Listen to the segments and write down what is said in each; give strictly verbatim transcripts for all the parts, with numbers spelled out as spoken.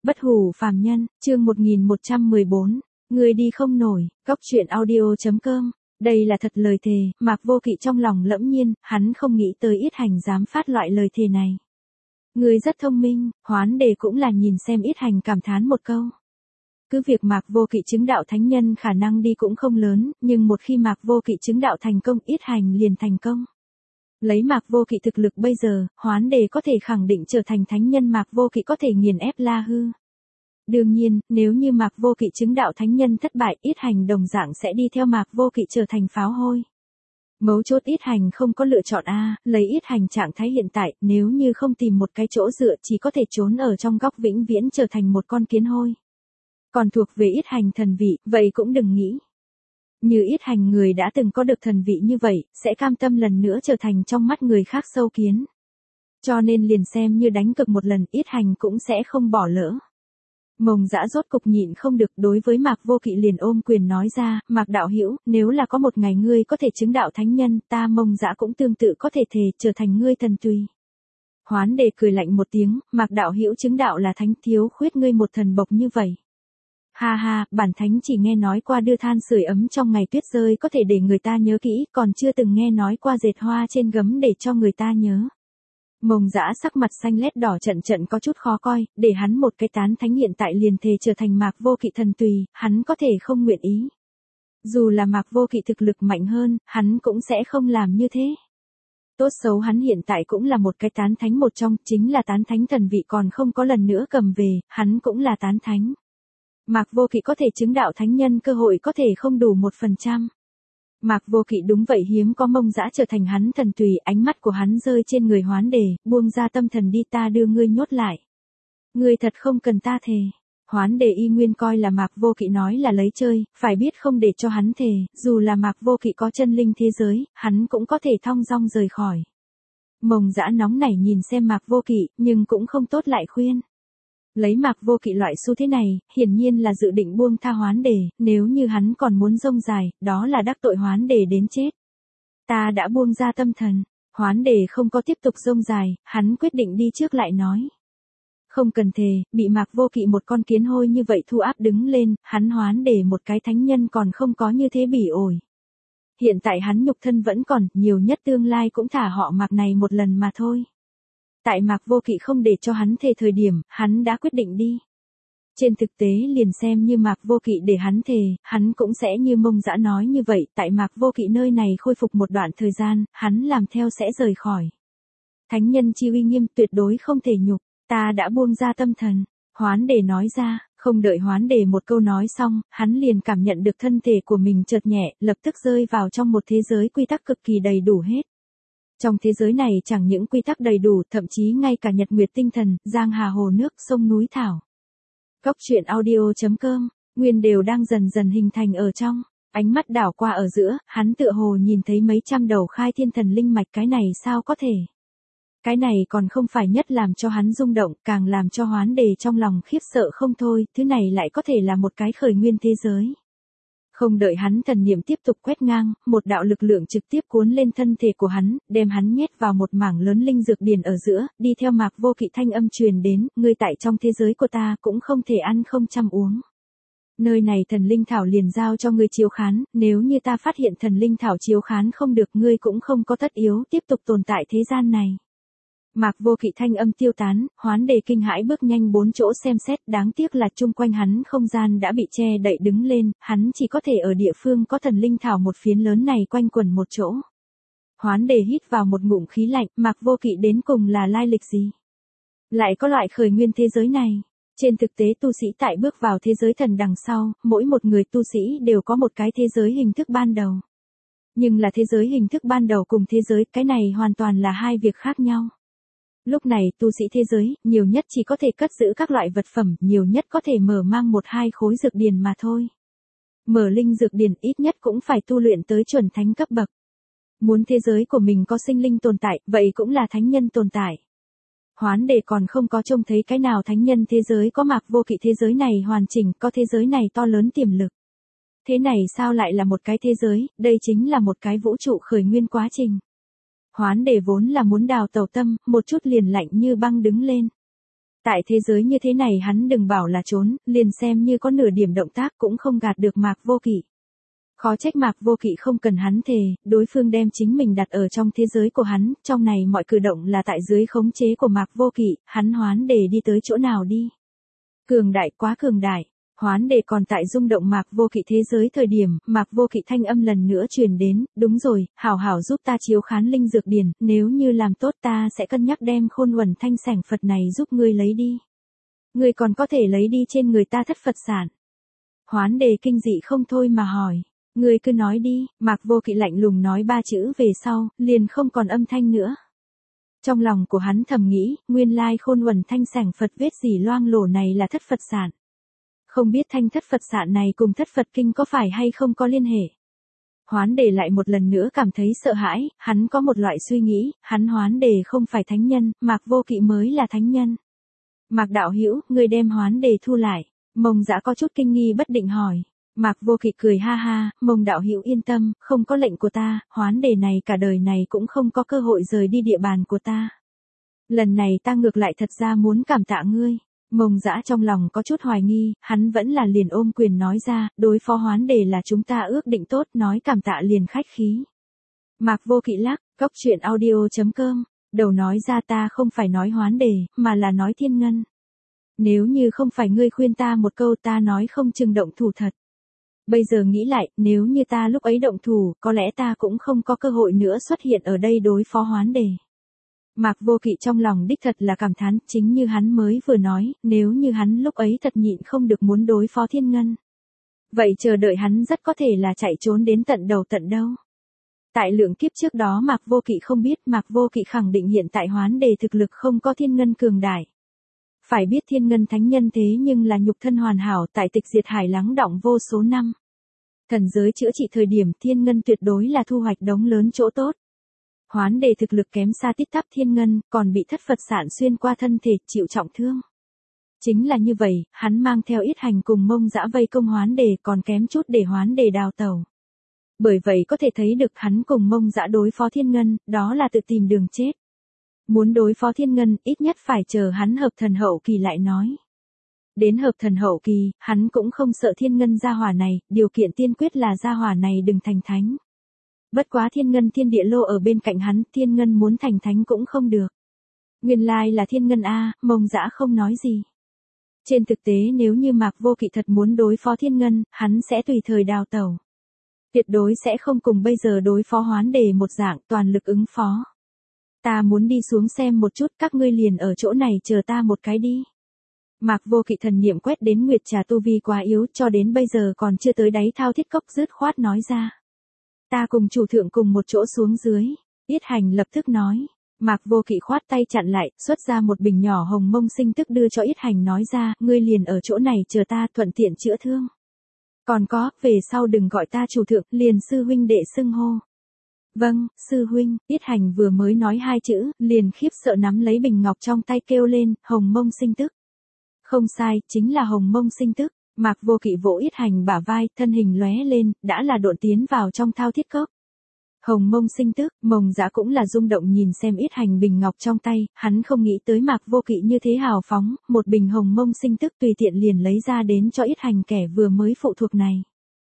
Bất hủ phàm nhân, chương một nghìn một trăm mười bốn, người đi không nổi, góc truyện audio.com. Đây là thật lời thề, Mạc Vô Kỵ trong lòng lẫm nhiên, hắn không nghĩ tới Yết Hành dám phát loại lời thề này. Người rất thông minh, Hoán Đề cũng là nhìn xem Yết Hành cảm thán một câu. Cứ việc Mạc Vô Kỵ chứng đạo thánh nhân khả năng đi cũng không lớn, nhưng một khi Mạc Vô Kỵ chứng đạo thành công, Yết Hành liền thành công. Lấy Mạc Vô Kỵ thực lực bây giờ, Hoán Đề có thể khẳng định trở thành thánh nhân, Mạc Vô Kỵ có thể nghiền ép La Hư. Đương nhiên, nếu như Mạc Vô Kỵ chứng đạo thánh nhân thất bại, Yết Hành đồng dạng sẽ đi theo Mạc Vô Kỵ trở thành pháo hôi. Mấu chốt Yết Hành không có lựa chọn a, lấy Yết Hành trạng thái hiện tại, nếu như không tìm một cái chỗ dựa chỉ có thể trốn ở trong góc vĩnh viễn trở thành một con kiến hôi. Còn thuộc về Yết Hành thần vị, vậy cũng đừng nghĩ. Như Yết Hành người đã từng có được thần vị như vậy, sẽ cam tâm lần nữa trở thành trong mắt người khác sâu kiến. Cho nên liền xem như đánh cược một lần, Yết Hành cũng sẽ không bỏ lỡ. Mông Dã rốt cục nhịn không được, đối với Mạc Vô Kỵ liền ôm quyền nói ra, Mạc đạo hữu, nếu là có một ngày ngươi có thể chứng đạo thánh nhân, ta Mông Dã cũng tương tự có thể thề trở thành ngươi thần tùy. Hoán Đề cười lạnh một tiếng, Mạc đạo hữu chứng đạo là thánh, thiếu khuyết ngươi một thần bộc như vậy. Ha ha, bản thánh chỉ nghe nói qua đưa than sưởi ấm trong ngày tuyết rơi có thể để người ta nhớ kỹ, còn chưa từng nghe nói qua dệt hoa trên gấm để cho người ta nhớ. Mông Dã sắc mặt xanh lét đỏ trận trận có chút khó coi, để hắn một cái tán thánh hiện tại liền thề trở thành Mạc Vô Kỵ thần tùy, hắn có thể không nguyện ý. Dù là Mạc Vô Kỵ thực lực mạnh hơn, hắn cũng sẽ không làm như thế. Tốt xấu hắn hiện tại cũng là một cái tán thánh một trong, chính là tán thánh thần vị còn không có lần nữa cầm về, hắn cũng là tán thánh. Mạc Vô Kỵ có thể chứng đạo thánh nhân cơ hội có thể không đủ một phần trăm. Mạc Vô Kỵ đúng vậy hiếm có Mông Dã trở thành hắn thần tùy, ánh mắt của hắn rơi trên người Hoán Đề, buông ra tâm thần đi, ta đưa ngươi nhốt lại. Ngươi thật không cần ta thề. Hoán Đề y nguyên coi là Mạc Vô Kỵ nói là lấy chơi, phải biết không để cho hắn thề, dù là Mạc Vô Kỵ có chân linh thế giới, hắn cũng có thể thong dong rời khỏi. Mông Dã nóng nảy nhìn xem Mạc Vô Kỵ, nhưng cũng không tốt lại khuyên. Lấy Mạc Vô Kỵ loại xu thế này, hiển nhiên là dự định buông tha Hoán Đề, nếu như hắn còn muốn rông dài, đó là đắc tội Hoán Đề đến chết. Ta đã buông ra tâm thần, Hoán Đề không có tiếp tục rông dài, hắn quyết định đi trước lại nói. Không cần thề, bị Mạc Vô Kỵ một con kiến hôi như vậy thu áp đứng lên, hắn Hoán Đề một cái thánh nhân còn không có như thế bỉ ổi. Hiện tại hắn nhục thân vẫn còn, nhiều nhất tương lai cũng thả họ Mạc này một lần mà thôi. Tại Mạc Vô Kỵ không để cho hắn thề thời điểm, hắn đã quyết định đi. Trên thực tế liền xem như Mạc Vô Kỵ để hắn thề, hắn cũng sẽ như Mông Dã nói như vậy, tại Mạc Vô Kỵ nơi này khôi phục một đoạn thời gian, hắn làm theo sẽ rời khỏi. Thánh nhân chi uy nghiêm tuyệt đối không thể nhục, ta đã buông ra tâm thần, Hoán Đề nói ra, không đợi Hoán Đề một câu nói xong, hắn liền cảm nhận được thân thể của mình chợt nhẹ, lập tức rơi vào trong một thế giới quy tắc cực kỳ đầy đủ hết. Trong thế giới này chẳng những quy tắc đầy đủ, thậm chí ngay cả nhật nguyệt tinh thần, giang hà hồ nước, sông núi thảo. Góc truyện audio.com, nguyên đều đang dần dần hình thành ở trong, ánh mắt đảo qua ở giữa, hắn tựa hồ nhìn thấy mấy trăm đầu khai thiên thần linh mạch, cái này sao có thể. Cái này còn không phải nhất làm cho hắn rung động, càng làm cho Hoán Đề trong lòng khiếp sợ không thôi, thứ này lại có thể là một cái khởi nguyên thế giới. Không đợi hắn thần niệm tiếp tục quét ngang, một đạo lực lượng trực tiếp cuốn lên thân thể của hắn, đem hắn nhét vào một mảng lớn linh dược điền ở giữa, đi theo Mạc Vô Kỵ thanh âm truyền đến, ngươi tại trong thế giới của ta cũng không thể ăn không chăm uống. Nơi này thần linh thảo liền giao cho ngươi chiếu khán, nếu như ta phát hiện thần linh thảo chiếu khán không được, ngươi cũng không có tất yếu tiếp tục tồn tại thế gian này. Mạc Vô Kỵ thanh âm tiêu tán, Hoán Đề kinh hãi bước nhanh bốn chỗ xem xét, đáng tiếc là chung quanh hắn không gian đã bị che đậy đứng lên, hắn chỉ có thể ở địa phương có thần linh thảo một phiến lớn này quanh quẩn một chỗ. Hoán Đề hít vào một ngụm khí lạnh, Mạc Vô Kỵ đến cùng là lai lịch gì? Lại có loại khởi nguyên thế giới này. Trên thực tế tu sĩ tại bước vào thế giới thần đằng sau, mỗi một người tu sĩ đều có một cái thế giới hình thức ban đầu. Nhưng là thế giới hình thức ban đầu cùng thế giới, cái này hoàn toàn là hai việc khác nhau. Lúc này tu sĩ thế giới, nhiều nhất chỉ có thể cất giữ các loại vật phẩm, nhiều nhất có thể mở mang một hai khối dược điền mà thôi. Mở linh dược điền ít nhất cũng phải tu luyện tới chuẩn thánh cấp bậc. Muốn thế giới của mình có sinh linh tồn tại, vậy cũng là thánh nhân tồn tại. Hoán Đề còn không có trông thấy cái nào thánh nhân thế giới có Mạc Vô Kỵ thế giới này hoàn chỉnh, có thế giới này to lớn tiềm lực. Thế này sao lại là một cái thế giới, đây chính là một cái vũ trụ khởi nguyên quá trình. Hoán Đề vốn là muốn đào tẩu tâm, một chút liền lạnh như băng đứng lên. Tại thế giới như thế này hắn đừng bảo là trốn, liền xem như có nửa điểm động tác cũng không gạt được Mạc Vô Kỵ. Khó trách Mạc Vô Kỵ không cần hắn thề, đối phương đem chính mình đặt ở trong thế giới của hắn, trong này mọi cử động là tại dưới khống chế của Mạc Vô Kỵ, hắn Hoán Đề đi tới chỗ nào đi. Cường đại, quá cường đại. Hoán Đề còn tại rung động Mạc Vô Kỵ thế giới thời điểm, Mạc Vô Kỵ thanh âm lần nữa truyền đến, đúng rồi, hảo hảo giúp ta chiếu khán linh dược điển, nếu như làm tốt ta sẽ cân nhắc đem khôn uẩn thanh sảnh Phật này giúp ngươi lấy đi. Ngươi còn có thể lấy đi trên người ta thất Phật sản. Hoán Đề kinh dị không thôi mà hỏi, ngươi cứ nói đi, Mạc Vô Kỵ lạnh lùng nói ba chữ về sau, liền không còn âm thanh nữa. Trong lòng của hắn thầm nghĩ, nguyên lai khôn uẩn thanh sảnh Phật vết dỉ loang lổ này là thất Phật sản. Không biết thanh thất Phật sản này cùng thất Phật kinh có phải hay không có liên hệ. Hoán Đề lại một lần nữa cảm thấy sợ hãi, hắn có một loại suy nghĩ, hắn Hoán Đề không phải thánh nhân, Mạc Vô Kỵ mới là thánh nhân. Mạc đạo hữu, người đem Hoán Đề thu lại. Mông Dã có chút kinh nghi bất định hỏi. Mạc Vô Kỵ cười ha ha, Mông đạo hữu yên tâm, không có lệnh của ta, Hoán Đề này cả đời này cũng không có cơ hội rời đi địa bàn của ta. Lần này ta ngược lại thật ra muốn cảm tạ ngươi. Mông Dã trong lòng có chút hoài nghi, hắn vẫn là liền ôm quyền nói ra, đối phó Hoán Đề là chúng ta ước định tốt, nói cảm tạ liền khách khí. Mạc Vô Kỵ lắc, góc truyện audio chấm com, đầu nói ra ta không phải nói Hoán Đề, mà là nói Thiên Ngân. Nếu như không phải ngươi khuyên ta một câu ta nói không chừng động thủ thật. Bây giờ nghĩ lại, nếu như ta lúc ấy động thủ, có lẽ ta cũng không có cơ hội nữa xuất hiện ở đây đối phó Hoán Đề. Mạc Vô Kỵ trong lòng đích thật là cảm thán, chính như hắn mới vừa nói, nếu như hắn lúc ấy thật nhịn không được muốn đối phó Thiên Ngân. Vậy chờ đợi hắn rất có thể là chạy trốn đến tận đầu tận đâu. Tại lượng kiếp trước đó Mạc Vô Kỵ không biết, Mạc Vô Kỵ khẳng định hiện tại Hoán Đề thực lực không có Thiên Ngân cường đại. Phải biết Thiên Ngân thánh nhân thế nhưng là nhục thân hoàn hảo tại tịch diệt hải lắng đọng vô số năm. Thần giới chữa trị thời điểm Thiên Ngân tuyệt đối là thu hoạch đống lớn chỗ tốt. Hoán Đề thực lực kém xa tít tắp Thiên Ngân, còn bị thất Phật sản xuyên qua thân thể, chịu trọng thương. Chính là như vậy, hắn mang theo Yết Hành cùng Mông Dã vây công Hoán Đề còn kém chút để Hoán Đề đào tẩu. Bởi vậy có thể thấy được hắn cùng Mông Dã đối phó Thiên Ngân, đó là tự tìm đường chết. Muốn đối phó Thiên Ngân, ít nhất phải chờ hắn hợp thần hậu kỳ lại nói. Đến hợp thần hậu kỳ, hắn cũng không sợ Thiên Ngân gia hỏa này, điều kiện tiên quyết là gia hỏa này đừng thành thánh. Bất quá Thiên Ngân thiên địa lô ở bên cạnh hắn, Thiên Ngân muốn thành thánh cũng không được. Nguyên lai là Thiên Ngân a, Mông Dã không nói gì. Trên thực tế nếu như Mạc Vô Kỵ thật muốn đối phó Thiên Ngân, hắn sẽ tùy thời đào tẩu. Tuyệt đối sẽ không cùng bây giờ đối phó Hoán Đề một dạng, toàn lực ứng phó. Ta muốn đi xuống xem một chút, các ngươi liền ở chỗ này chờ ta một cái đi. Mạc Vô Kỵ thần niệm quét đến Nguyệt Trà tu vi quá yếu, cho đến bây giờ còn chưa tới đáy thao thiết cốc, dứt khoát nói ra. Ta cùng chủ thượng cùng một chỗ xuống dưới. Yết Hành lập tức nói. Mạc Vô Kỵ khoát tay chặn lại, xuất ra một bình nhỏ hồng mông sinh tức đưa cho Yết Hành nói ra, ngươi liền ở chỗ này chờ ta, thuận tiện chữa thương. Còn có, về sau đừng gọi ta chủ thượng, liền sư huynh đệ xưng hô. Vâng, sư huynh. Yết Hành vừa mới nói hai chữ, liền khiếp sợ nắm lấy bình ngọc trong tay kêu lên, hồng mông sinh tức. Không sai, chính là hồng mông sinh tức. Mạc Vô Kỵ vỗ Yết Hành bả vai, thân hình lóe lên, đã là độn tiến vào trong thao thiết cốc. Hồng mông sinh tức, Mông Dã cũng là rung động nhìn xem Yết Hành bình ngọc trong tay, hắn không nghĩ tới Mạc Vô Kỵ như thế hào phóng, một bình hồng mông sinh tức tùy tiện liền lấy ra đến cho Yết Hành kẻ vừa mới phụ thuộc này.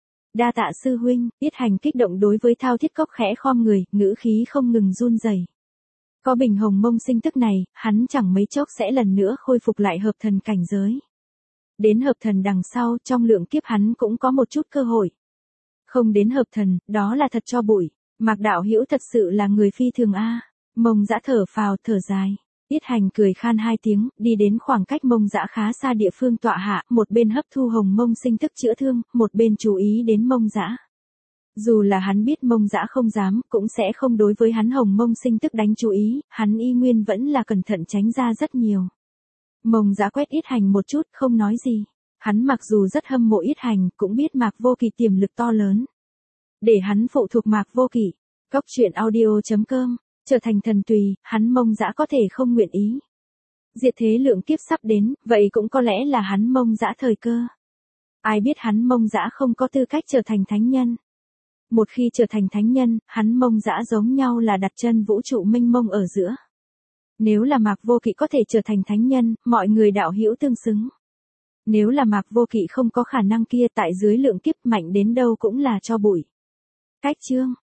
Đa tạ sư huynh. Yết Hành kích động đối với thao thiết cốc khẽ khom người, ngữ khí không ngừng run rẩy. Có bình hồng mông sinh tức này, hắn chẳng mấy chốc sẽ lần nữa khôi phục lại hợp thần cảnh giới. Đến hợp thần đằng sau, trong lượng kiếp hắn cũng có một chút cơ hội. Không đến hợp thần, đó là thật cho bụi. Mạc đạo hữu thật sự là người phi thường a. Mông Dã thở phào thở dài. Yết Hành cười khan hai tiếng, đi đến khoảng cách Mông Dã khá xa địa phương tọa hạ, một bên hấp thu hồng mông sinh tức chữa thương, một bên chú ý đến Mông Dã. Dù là hắn biết Mông Dã không dám, cũng sẽ không đối với hắn hồng mông sinh tức đánh chú ý, hắn y nguyên vẫn là cẩn thận tránh ra rất nhiều. Mông Dã quét Yết Hành một chút, không nói gì. Hắn mặc dù rất hâm mộ Yết Hành, cũng biết Mạc Vô Kỵ tiềm lực to lớn. Để hắn phụ thuộc Mạc Vô Kỵ. Góc truyện audio chấm com, trở thành thần tùy, hắn Mông Dã có thể không nguyện ý. Diệt thế lượng kiếp sắp đến, vậy cũng có lẽ là hắn Mông Dã thời cơ. Ai biết hắn Mông Dã không có tư cách trở thành thánh nhân. Một khi trở thành thánh nhân, hắn Mông Dã giống nhau là đặt chân vũ trụ mênh mông ở giữa. Nếu là Mạc Vô Kỵ có thể trở thành thánh nhân, mọi người đạo hữu tương xứng. Nếu là Mạc Vô Kỵ không có khả năng kia tại dưới lượng kiếp mạnh đến đâu cũng là cho bụi. Cách chương